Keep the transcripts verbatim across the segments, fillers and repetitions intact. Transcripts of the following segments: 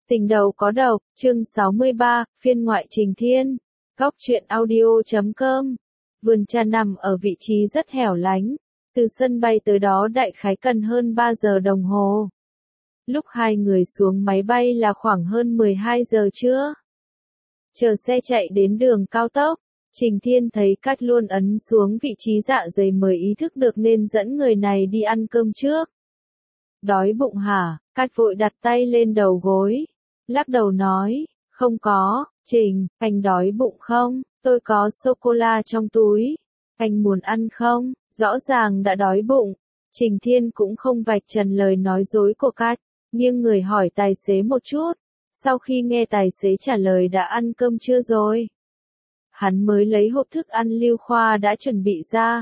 Tình đầu có độc, chương sáu mươi ba, phiên ngoại Trình Thiên. Góc truyện audio chấm com. Vườn trà nằm ở vị trí rất hẻo lánh. Từ sân bay tới đó đại khái cần hơn ba giờ đồng hồ. Lúc hai người xuống máy bay là khoảng hơn mười hai giờ trưa. Chờ xe chạy đến đường cao tốc, Trình Thiên thấy Cách luôn ấn xuống vị trí dạ dày mới ý thức được nên dẫn người này đi ăn cơm trước. Đói bụng hả? Cách vội đặt tay lên đầu gối. Lắc đầu nói, không có, Trình, anh đói bụng không? Tôi có sô-cô-la trong túi. Anh muốn ăn không? Rõ ràng đã đói bụng. Trình Thiên cũng không vạch trần lời nói dối của Cách, nghiêng người hỏi tài xế một chút. Sau khi nghe tài xế trả lời đã ăn cơm chưa rồi, hắn mới lấy hộp thức ăn Lưu Khoa đã chuẩn bị ra.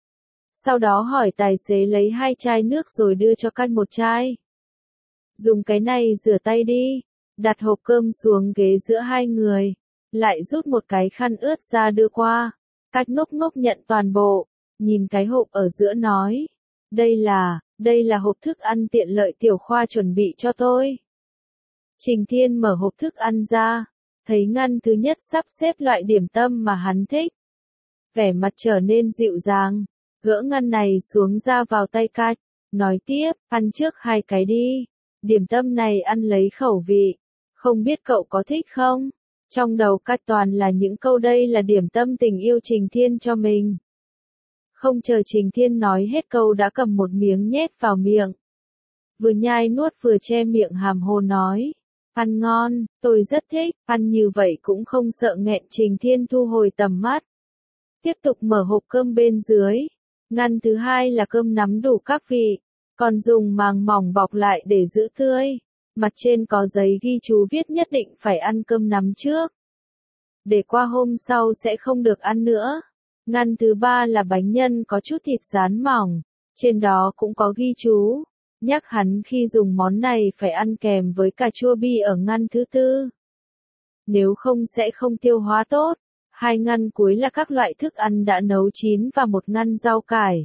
Sau đó hỏi tài xế lấy hai chai nước rồi đưa cho Cách một chai. Dùng cái này rửa tay đi. Đặt hộp cơm xuống ghế giữa hai người, lại rút một cái khăn ướt ra đưa qua. Cách ngốc ngốc nhận toàn bộ, nhìn cái hộp ở giữa nói, đây là, đây là hộp thức ăn tiện lợi Tiểu Khoa chuẩn bị cho tôi. Trình Thiên mở hộp thức ăn ra, thấy ngăn thứ nhất sắp xếp loại điểm tâm mà hắn thích. Vẻ mặt trở nên dịu dàng, gỡ ngăn này xuống ra vào tay Cách, nói tiếp, ăn trước hai cái đi, điểm tâm này ăn lấy khẩu vị. Không biết cậu có thích không? Trong đầu Cách toàn là những câu đây là điểm tâm tình yêu Trình Thiên cho mình. Không chờ Trình Thiên nói hết câu đã cầm một miếng nhét vào miệng. Vừa nhai nuốt vừa che miệng hàm hồ nói. Ăn ngon, tôi rất thích, ăn như vậy cũng không sợ nghẹn. Trình Thiên thu hồi tầm mắt. Tiếp tục mở hộp cơm bên dưới. Ngăn thứ hai là cơm nắm đủ các vị, còn dùng màng mỏng bọc lại để giữ tươi. Mặt trên có giấy ghi chú viết nhất định phải ăn cơm nắm trước, để qua hôm sau sẽ không được ăn nữa. Ngăn thứ ba là bánh nhân có chút thịt rán mỏng, trên đó cũng có ghi chú, nhắc hắn khi dùng món này phải ăn kèm với cà chua bi ở ngăn thứ tư. Nếu không sẽ không tiêu hóa tốt. Hai ngăn cuối là các loại thức ăn đã nấu chín và một ngăn rau cải.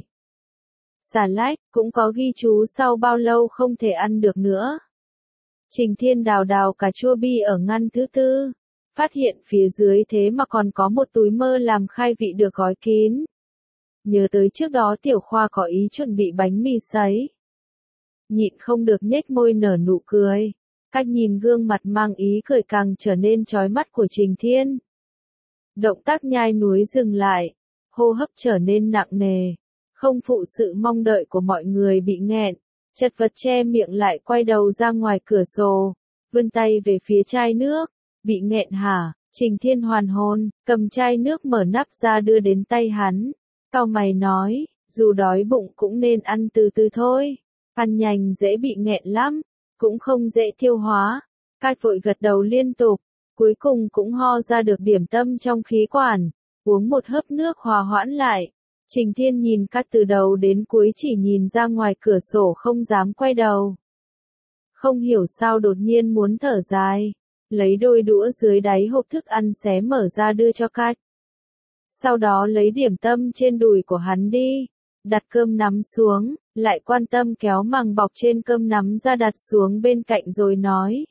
Xà lách, cũng có ghi chú sau bao lâu không thể ăn được nữa. Trình Thiên đào đào cà chua bi ở ngăn thứ tư, phát hiện phía dưới thế mà còn có một túi mơ làm khai vị được gói kín. Nhớ tới trước đó Tiểu Khoa có ý chuẩn bị bánh mì sấy. Nhịn không được nhếch môi nở nụ cười. Cách nhìn gương mặt mang ý cười càng trở nên chói mắt của Trình Thiên. Động tác nhai núi dừng lại, hô hấp trở nên nặng nề, không phụ sự mong đợi của mọi người bị nghẹn. Chật vật che miệng lại quay đầu ra ngoài cửa sổ, vươn tay về phía chai nước. Bị nghẹn hả? Trình Thiên hoàn hồn, cầm chai nước mở nắp ra đưa đến tay hắn. Cau mày nói, dù đói bụng cũng nên ăn từ từ thôi. Ăn nhanh dễ bị nghẹn lắm, cũng không dễ tiêu hóa. Cách vội gật đầu liên tục, cuối cùng cũng ho ra được điểm tâm trong khí quản. Uống một hớp nước hòa hoãn lại. Trình Thiên nhìn Cách từ đầu đến cuối chỉ nhìn ra ngoài cửa sổ không dám quay đầu. Không hiểu sao đột nhiên muốn thở dài, lấy đôi đũa dưới đáy hộp thức ăn xé mở ra đưa cho Cách. Sau đó lấy điểm tâm trên đùi của hắn đi, đặt cơm nắm xuống, lại quan tâm kéo màng bọc trên cơm nắm ra đặt xuống bên cạnh rồi nói.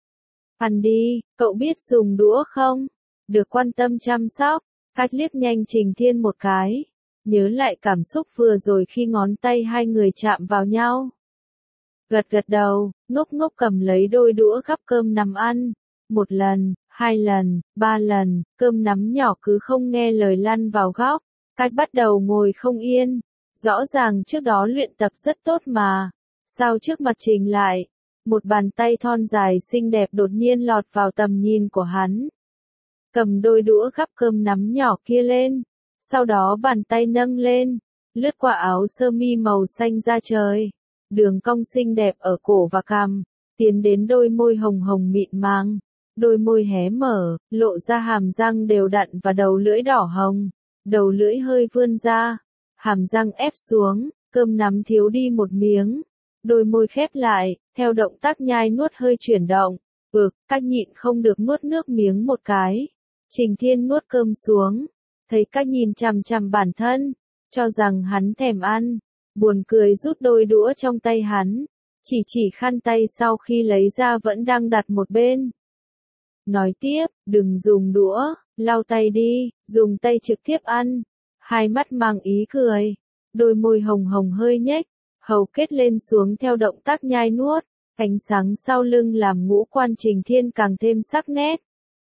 Ăn đi, cậu biết dùng đũa không? Được quan tâm chăm sóc. Cách liếc nhanh Trình Thiên một cái. Nhớ lại cảm xúc vừa rồi khi ngón tay hai người chạm vào nhau. Gật gật đầu, ngốc ngốc cầm lấy đôi đũa gắp cơm nắm ăn. Một lần, hai lần, ba lần, cơm nắm nhỏ cứ không nghe lời lăn vào góc. Cách bắt đầu ngồi không yên. Rõ ràng trước đó luyện tập rất tốt mà. Sao trước mặt Trình lại? Một bàn tay thon dài xinh đẹp đột nhiên lọt vào tầm nhìn của hắn. Cầm đôi đũa gắp cơm nắm nhỏ kia lên. Sau đó bàn tay nâng lên, lướt qua áo sơ mi màu xanh da trời, đường cong xinh đẹp ở cổ và cằm, tiến đến đôi môi hồng hồng mịn màng, đôi môi hé mở, lộ ra hàm răng đều đặn và đầu lưỡi đỏ hồng, đầu lưỡi hơi vươn ra, hàm răng ép xuống, cơm nắm thiếu đi một miếng, đôi môi khép lại, theo động tác nhai nuốt hơi chuyển động, ực, Cách nhịn không được nuốt nước miếng một cái. Trình Thiên nuốt cơm xuống. Thấy Cách nhìn chằm chằm bản thân, cho rằng hắn thèm ăn, buồn cười rút đôi đũa trong tay hắn. chỉ chỉ khăn tay sau khi lấy ra vẫn đang đặt một bên. Nói tiếp, đừng dùng đũa, lau tay đi, dùng tay trực tiếp ăn. Hai mắt mang ý cười, đôi môi hồng hồng hơi nhếch, hầu kết lên xuống theo động tác nhai nuốt, ánh sáng sau lưng làm ngũ quan Trình Thiên càng thêm sắc nét.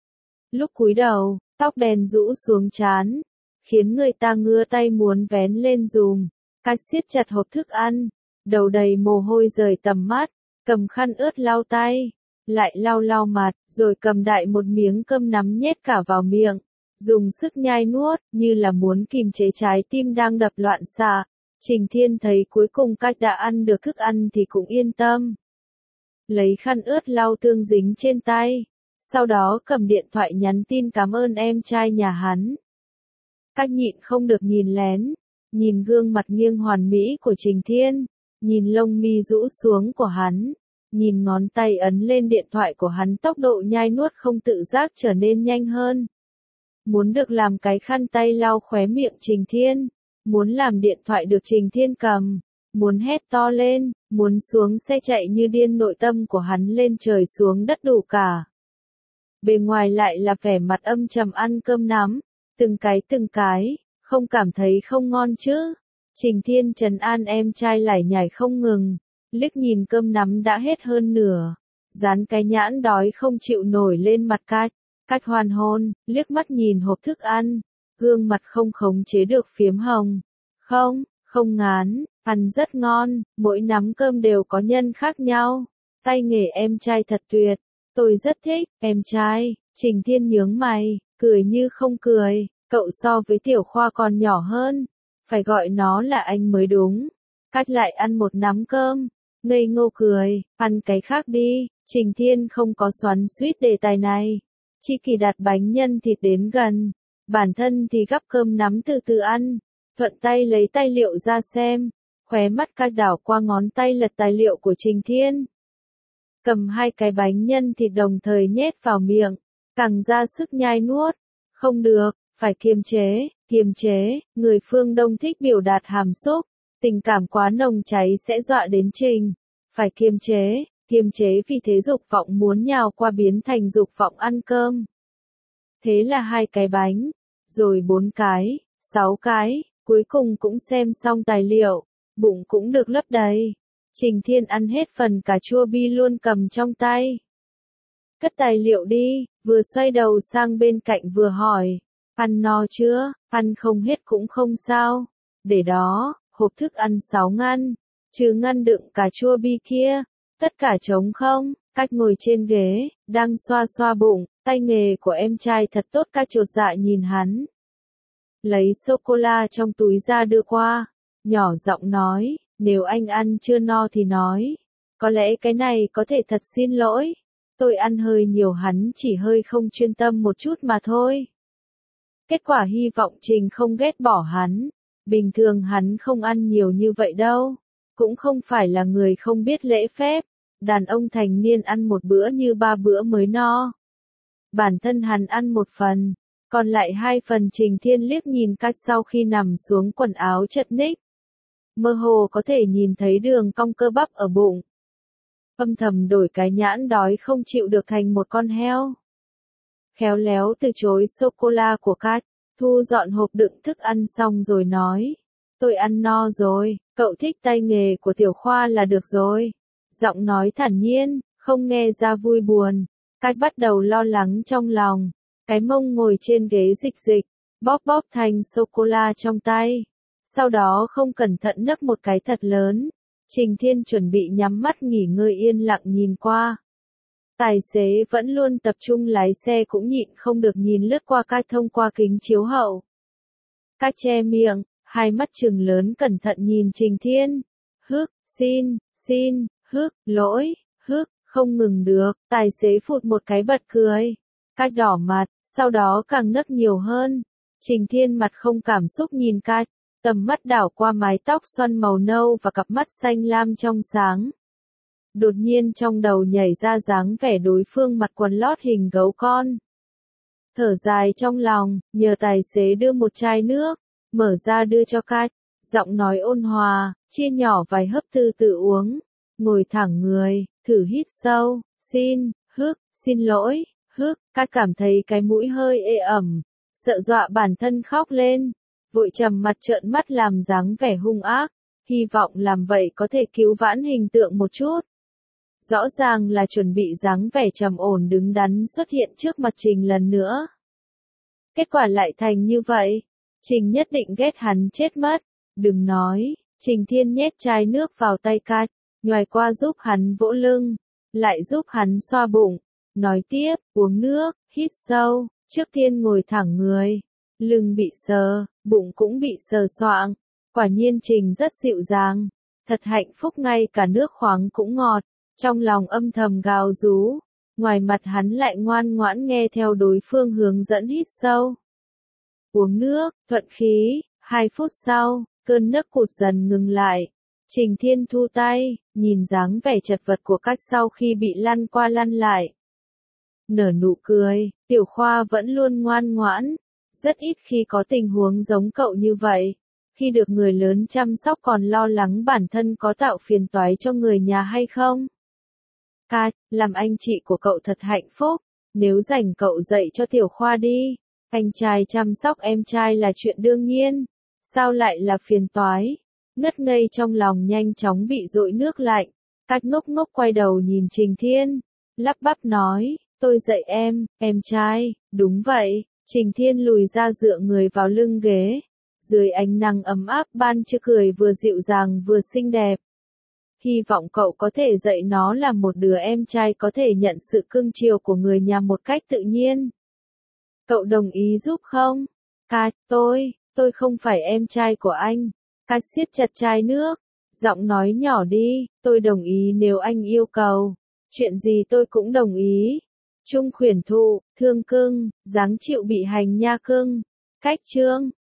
Lúc cúi đầu, tóc đen rũ xuống trán, khiến người ta ngứa tay muốn vén lên dùm, cách siết chặt hộp thức ăn, đầu đầy mồ hôi rời tầm mắt, cầm khăn ướt lau tay, lại lau lau mặt, rồi cầm đại một miếng cơm nắm nhét cả vào miệng, dùng sức nhai nuốt, như là muốn kìm chế trái tim đang đập loạn xạ. Trình Thiên thấy cuối cùng cách đã ăn được thức ăn thì cũng yên tâm. Lấy khăn ướt lau tương dính trên tay, sau đó cầm điện thoại nhắn tin cảm ơn em trai nhà hắn. Cách nhịn không được nhìn lén, nhìn gương mặt nghiêng hoàn mỹ của Trình Thiên, nhìn lông mi rũ xuống của hắn, nhìn ngón tay ấn lên điện thoại của hắn, tốc độ nhai nuốt không tự giác trở nên nhanh hơn. Muốn được làm cái khăn tay lau khóe miệng Trình Thiên, muốn làm điện thoại được Trình Thiên cầm, muốn hét to lên, muốn xuống xe chạy như điên, nội tâm của hắn lên trời xuống đất đủ cả. Bề ngoài lại là vẻ mặt âm trầm ăn cơm nắm, từng cái từng cái, không cảm thấy không ngon chứ. Trình Thiên trấn an em trai lải nhải không ngừng, liếc nhìn cơm nắm đã hết hơn nửa, dán cái nhãn đói không chịu nổi lên mặt Cách. Cách hoàn hôn, liếc mắt nhìn hộp thức ăn, gương mặt không khống chế được phiếm hồng. Không, không ngán, ăn rất ngon, mỗi nắm cơm đều có nhân khác nhau. Tay nghề em trai thật tuyệt, tôi rất thích, em trai. Trình Thiên nhướng mày, cười như không cười, cậu so với Tiểu Khoa còn nhỏ hơn, phải gọi nó là anh mới đúng. Cách lại ăn một nắm cơm, ngây ngô cười, ăn cái khác đi. Trình Thiên không có xoắn xuýt đề tài này, chỉ kỳ đặt bánh nhân thịt đến gần, bản thân thì gắp cơm nắm từ từ ăn, thuận tay lấy tài liệu ra xem, khóe mắt Cách đảo qua ngón tay lật tài liệu của Trình Thiên. Cầm hai cái bánh nhân thịt đồng thời nhét vào miệng, càng ra sức nhai nuốt. Không được, phải kiềm chế, kiềm chế, người phương Đông thích biểu đạt hàm xúc, tình cảm quá nồng cháy sẽ dọa đến Trình. Phải kiềm chế, kiềm chế, vì thế dục vọng muốn nhào qua biến thành dục vọng ăn cơm. Thế là hai cái bánh, rồi bốn cái, sáu cái, cuối cùng cũng xem xong tài liệu, bụng cũng được lấp đầy. Trình Thiên ăn hết phần cà chua bi luôn cầm trong tay. Cất tài liệu đi, vừa xoay đầu sang bên cạnh vừa hỏi, ăn no chưa, ăn không hết cũng không sao. Để đó, hộp thức ăn sáu ngăn, trừ ngăn đựng cà chua bi kia, tất cả trống không. Cách ngồi trên ghế, đang xoa xoa bụng, tay nghề của em trai thật tốt. Cách chột dạ nhìn hắn, lấy sô-cô-la trong túi ra đưa qua, nhỏ giọng nói, nếu anh ăn chưa no thì nói, có lẽ cái này có thể thật xin lỗi, tôi ăn hơi nhiều. Hắn chỉ hơi không chuyên tâm một chút mà thôi. Kết quả hy vọng Trình không ghét bỏ hắn, bình thường hắn không ăn nhiều như vậy đâu, cũng không phải là người không biết lễ phép, đàn ông thành niên ăn một bữa như ba bữa mới no. Bản thân hắn ăn một phần, còn lại hai phần. Trình Thiên liếc nhìn Cách sau khi nằm xuống, quần áo chật ních, mơ hồ có thể nhìn thấy đường cong cơ bắp ở bụng. Âm thầm đổi cái nhãn đói không chịu được thành một con heo. Khéo léo từ chối sô-cô-la của Cách, thu dọn hộp đựng thức ăn xong rồi nói, tôi ăn no rồi, cậu thích tay nghề của Tiểu Khoa là được rồi. Giọng nói thản nhiên, không nghe ra vui buồn. Cách bắt đầu lo lắng trong lòng, cái mông ngồi trên ghế dịch dịch, bóp bóp thành sô-cô-la trong tay. Sau đó không cẩn thận nấc một cái thật lớn. Trình Thiên chuẩn bị nhắm mắt nghỉ ngơi, yên lặng nhìn qua. Tài xế vẫn luôn tập trung lái xe cũng nhịn không được nhìn lướt qua Cách thông qua kính chiếu hậu. Cách che miệng, hai mắt trừng lớn cẩn thận nhìn Trình Thiên. Hức, xin, xin, hức, lỗi, hức, không ngừng được. Tài xế phụt một cái bật cười. Cách đỏ mặt, sau đó càng nấc nhiều hơn. Trình Thiên mặt không cảm xúc nhìn Cách, tầm mắt đảo qua mái tóc xoăn màu nâu và cặp mắt xanh lam trong sáng. Đột nhiên trong đầu nhảy ra dáng vẻ đối phương mặc quần lót hình gấu con. Thở dài trong lòng, nhờ tài xế đưa một chai nước, mở ra đưa cho Cách, giọng nói ôn hòa, chia nhỏ vài hớp từ từ uống. ngồi thẳng người, thử hít sâu, xin, hức, xin lỗi, hức, Cách cảm thấy cái mũi hơi ê ẩm, sợ dọa bản thân khóc lên, vội trầm mặt trợn mắt làm dáng vẻ hung ác, hy vọng làm vậy có thể cứu vãn hình tượng một chút. Rõ ràng là chuẩn bị dáng vẻ trầm ổn đứng đắn xuất hiện trước mặt Trình lần nữa. Kết quả lại thành như vậy, Trình nhất định ghét hắn chết mất, đừng nói, Trình Thiên nhét chai nước vào tay Cách, nhoài qua giúp hắn vỗ lưng, lại giúp hắn xoa bụng, nói tiếp, uống nước, hít sâu, trước tiên ngồi thẳng người, lưng bị sờ, bụng cũng bị sờ soạng, quả nhiên Trình rất dịu dàng, thật hạnh phúc ngay cả nước khoáng cũng ngọt, trong lòng âm thầm gào rú, ngoài mặt hắn lại ngoan ngoãn nghe theo đối phương hướng dẫn hít sâu. Uống nước, thuận khí, hai phút sau, cơn nấc cụt dần ngừng lại. Trình Thiên thu tay, nhìn dáng vẻ chật vật của Cách sau khi bị lăn qua lăn lại. Nở nụ cười, Tiểu Khoa vẫn luôn ngoan ngoãn, rất ít khi có tình huống giống cậu như vậy. Khi được người lớn chăm sóc còn lo lắng bản thân có tạo phiền toái cho người nhà hay không. Cách, làm anh chị của cậu thật hạnh phúc, nếu rảnh cậu dạy cho Tiểu Khoa đi. Anh trai chăm sóc em trai là chuyện đương nhiên, sao lại là phiền toái? Ngất ngây trong lòng nhanh chóng bị dội nước lạnh, Cách ngốc ngốc quay đầu nhìn Trình Thiên, lắp bắp nói, tôi dạy em, em trai, đúng vậy, Trình Thiên lùi ra dựa người vào lưng ghế, dưới ánh nắng ấm áp ban trưa cười vừa dịu dàng vừa xinh đẹp. Hy vọng cậu có thể dạy nó là một đứa em trai có thể nhận sự cưng chiều của người nhà một cách tự nhiên. Cậu đồng ý giúp không? Cách, tôi, tôi không phải em trai của anh. Cách siết chặt chai nước, giọng nói nhỏ đi, tôi đồng ý nếu anh yêu cầu. Chuyện gì tôi cũng đồng ý. Trung khuyển thụ, thương cưng, dáng chịu bị hành nha cưng. Cách chương